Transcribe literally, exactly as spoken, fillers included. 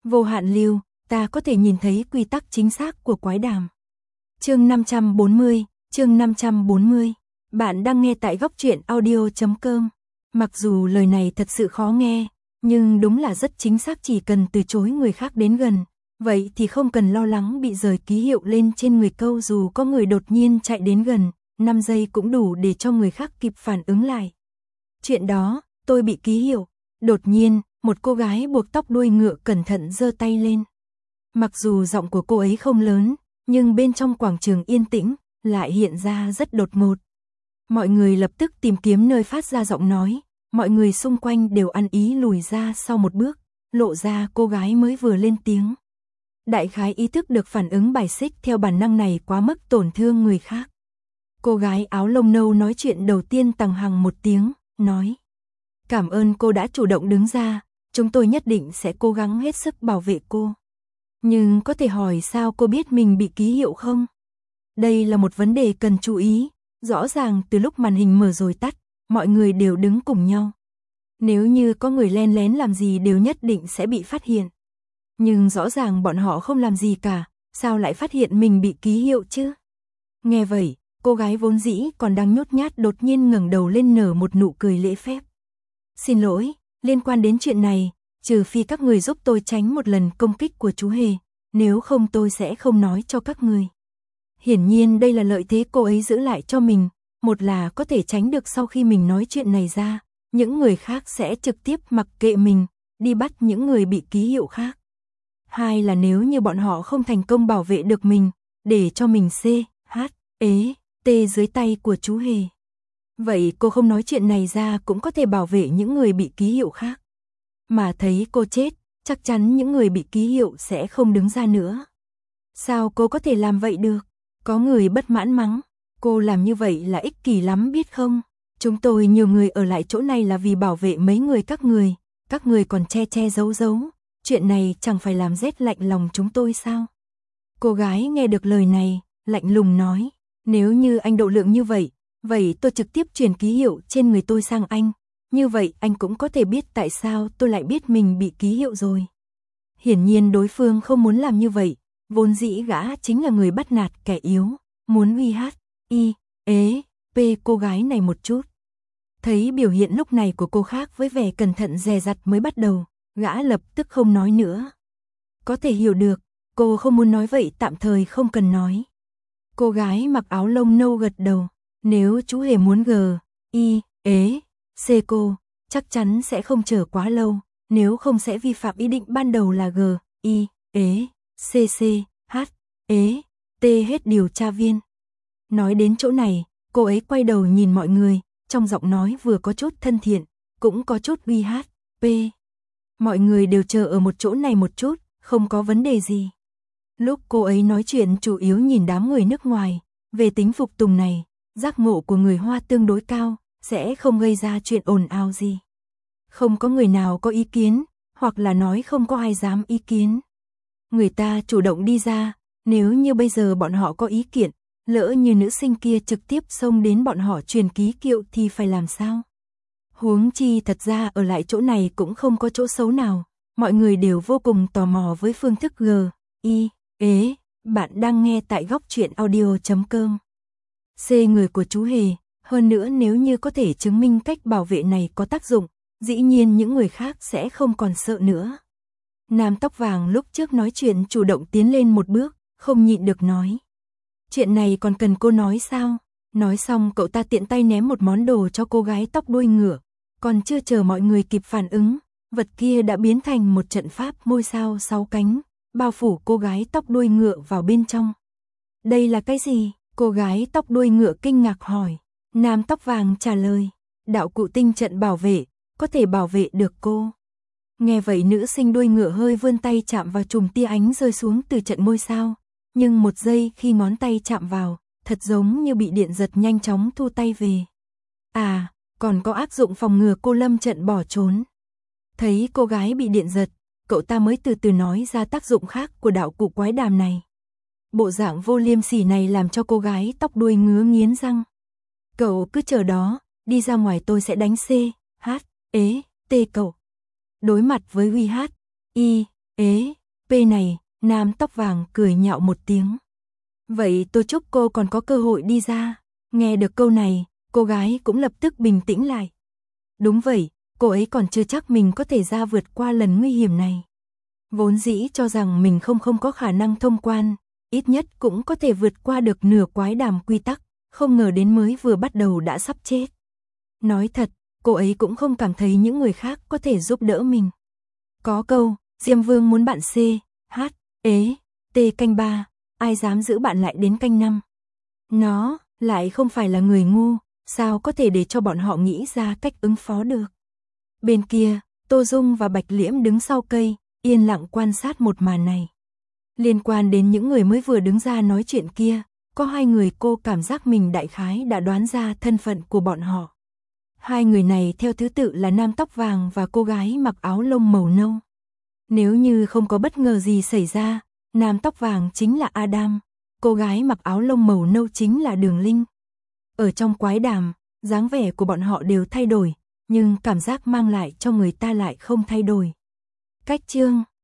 Vô hạn lưu, ta có thể nhìn thấy quy tắc chính xác của quái đàm. Chương năm trăm bốn mươi, chương năm trăm bốn mươi. Bạn đang nghe tại góc truyện audio chấm com. Mặc dù lời này thật sự khó nghe, nhưng đúng là rất chính xác, chỉ cần từ chối người khác đến gần, vậy thì không cần lo lắng bị rời ký hiệu lên trên người câu, dù có người đột nhiên chạy đến gần, năm giây cũng đủ để cho người khác kịp phản ứng lại. Chuyện đó, tôi bị ký hiệu. Đột nhiên, một cô gái buộc tóc đuôi ngựa cẩn thận giơ tay lên. Mặc dù giọng của cô ấy không lớn, nhưng bên trong quảng trường yên tĩnh, lại hiện ra rất đột ngột. Mọi người lập tức tìm kiếm nơi phát ra giọng nói, mọi người xung quanh đều ăn ý lùi ra sau một bước, lộ ra cô gái mới vừa lên tiếng. Đại khái ý thức được phản ứng bài xích theo bản năng này quá mức tổn thương người khác. Cô gái áo lông nâu nói chuyện đầu tiên tằng hằng một tiếng, nói: cảm ơn cô đã chủ động đứng ra, chúng tôi nhất định sẽ cố gắng hết sức bảo vệ cô. Nhưng có thể hỏi sao cô biết mình bị ký hiệu không? Đây là một vấn đề cần chú ý, rõ ràng từ lúc màn hình mở rồi tắt, mọi người đều đứng cùng nhau. Nếu như có người len lén làm gì đều nhất định sẽ bị phát hiện. Nhưng rõ ràng bọn họ không làm gì cả, sao lại phát hiện mình bị ký hiệu chứ? Nghe vậy, cô gái vốn dĩ còn đang nhút nhát đột nhiên ngẩng đầu lên nở một nụ cười lễ phép. Xin lỗi, liên quan đến chuyện này, trừ phi các người giúp tôi tránh một lần công kích của chú Hề, nếu không tôi sẽ không nói cho các người. Hiển nhiên đây là lợi thế cô ấy giữ lại cho mình, một là có thể tránh được sau khi mình nói chuyện này ra, những người khác sẽ trực tiếp mặc kệ mình, đi bắt những người bị ký hiệu khác. Hai là nếu như bọn họ không thành công bảo vệ được mình, để cho mình C, H, ế, T dưới tay của chú Hề. Vậy cô không nói chuyện này ra cũng có thể bảo vệ những người bị ký hiệu khác. Mà thấy cô chết, chắc chắn những người bị ký hiệu sẽ không đứng ra nữa. Sao cô có thể làm vậy được? Có người bất mãn mắng, cô làm như vậy là ích kỷ lắm biết không? Chúng tôi nhiều người ở lại chỗ này là vì bảo vệ mấy người các người, các người còn che che giấu giấu, chuyện này chẳng phải làm rét lạnh lòng chúng tôi sao? Cô gái nghe được lời này, lạnh lùng nói, nếu như anh độ lượng như vậy, vậy tôi trực tiếp truyền ký hiệu trên người tôi sang anh, như vậy anh cũng có thể biết tại sao tôi lại biết mình bị ký hiệu rồi. Hiển nhiên đối phương không muốn làm như vậy, vốn dĩ gã chính là người bắt nạt kẻ yếu, muốn uy hát, y, ế, p cô gái này một chút. Thấy biểu hiện lúc này của cô khác với vẻ cẩn thận dè dặt mới bắt đầu, gã lập tức không nói nữa. Có thể hiểu được, cô không muốn nói vậy tạm thời không cần nói. Cô gái mặc áo lông nâu gật đầu, nếu chú Hề muốn g, y, ế, c cô, chắc chắn sẽ không chờ quá lâu, nếu không sẽ vi phạm ý định ban đầu là g, y, ế, c c, h, ế, t hết điều tra viên. Nói đến chỗ này, cô ấy quay đầu nhìn mọi người, trong giọng nói vừa có chút thân thiện, cũng có chút uy hát, p. Mọi người đều chờ ở một chỗ này một chút, không có vấn đề gì. Lúc cô ấy nói chuyện chủ yếu nhìn đám người nước ngoài, về tính phục tùng này, giác ngộ của người Hoa tương đối cao, sẽ không gây ra chuyện ồn ào gì. Không có người nào có ý kiến, hoặc là nói không có ai dám ý kiến. Người ta chủ động đi ra, nếu như bây giờ bọn họ có ý kiện, lỡ như nữ sinh kia trực tiếp xông đến bọn họ truyền ký hiệu thì phải làm sao? Huống chi thật ra ở lại chỗ này cũng không có chỗ xấu nào, mọi người đều vô cùng tò mò với phương thức G, Y, ế, bạn đang nghe tại góc truyện audio chấm com. C người của chú Hề, hơn nữa nếu như có thể chứng minh cách bảo vệ này có tác dụng, dĩ nhiên những người khác sẽ không còn sợ nữa. Nam tóc vàng lúc trước nói chuyện chủ động tiến lên một bước, không nhịn được nói. Chuyện này còn cần cô nói sao? Nói xong cậu ta tiện tay ném một món đồ cho cô gái tóc đuôi ngựa, còn chưa chờ mọi người kịp phản ứng, vật kia đã biến thành một trận pháp ngôi sao sáu cánh, bao phủ cô gái tóc đuôi ngựa vào bên trong. Đây là cái gì? Cô gái tóc đuôi ngựa kinh ngạc hỏi. Nam tóc vàng trả lời, đạo cụ tinh trận bảo vệ, có thể bảo vệ được cô. Nghe vậy nữ sinh đuôi ngựa hơi vươn tay chạm vào chùm tia ánh rơi xuống từ trận ngôi sao, nhưng một giây khi ngón tay chạm vào, thật giống như bị điện giật nhanh chóng thu tay về. À, còn có áp dụng phòng ngừa cô lâm trận bỏ trốn. Thấy cô gái bị điện giật, cậu ta mới từ từ nói ra tác dụng khác của đạo cụ quái đàm này. Bộ dạng vô liêm sỉ này làm cho cô gái tóc đuôi ngứa nghiến răng. Cậu cứ chờ đó, đi ra ngoài tôi sẽ đánh C, H, ế, T cậu. Đối mặt với uy hát, Y, ế, P này, nam tóc vàng cười nhạo một tiếng. Vậy tôi chúc cô còn có cơ hội đi ra. Nghe được câu này, cô gái cũng lập tức bình tĩnh lại. Đúng vậy, cô ấy còn chưa chắc mình có thể ra vượt qua lần nguy hiểm này. Vốn dĩ cho rằng mình không không có khả năng thông quan, ít nhất cũng có thể vượt qua được nửa quái đàm quy tắc, không ngờ đến mới vừa bắt đầu đã sắp chết. Nói thật, cô ấy cũng không cảm thấy những người khác có thể giúp đỡ mình. Có câu, Diêm Vương muốn bạn C, H, ế, T canh ba, ai dám giữ bạn lại đến canh năm. Nó lại không phải là người ngu, sao có thể để cho bọn họ nghĩ ra cách ứng phó được. Bên kia, Tô Dung và Bạch Liễm đứng sau cây, yên lặng quan sát một màn này. Liên quan đến những người mới vừa đứng ra nói chuyện kia, có hai người cô cảm giác mình đại khái đã đoán ra thân phận của bọn họ. Hai người này theo thứ tự là nam tóc vàng và cô gái mặc áo lông màu nâu. Nếu như không có bất ngờ gì xảy ra, nam tóc vàng chính là Adam, cô gái mặc áo lông màu nâu chính là Đường Linh. Ở trong quái đàm, dáng vẻ của bọn họ đều thay đổi, nhưng cảm giác mang lại cho người ta lại không thay đổi. Cách chương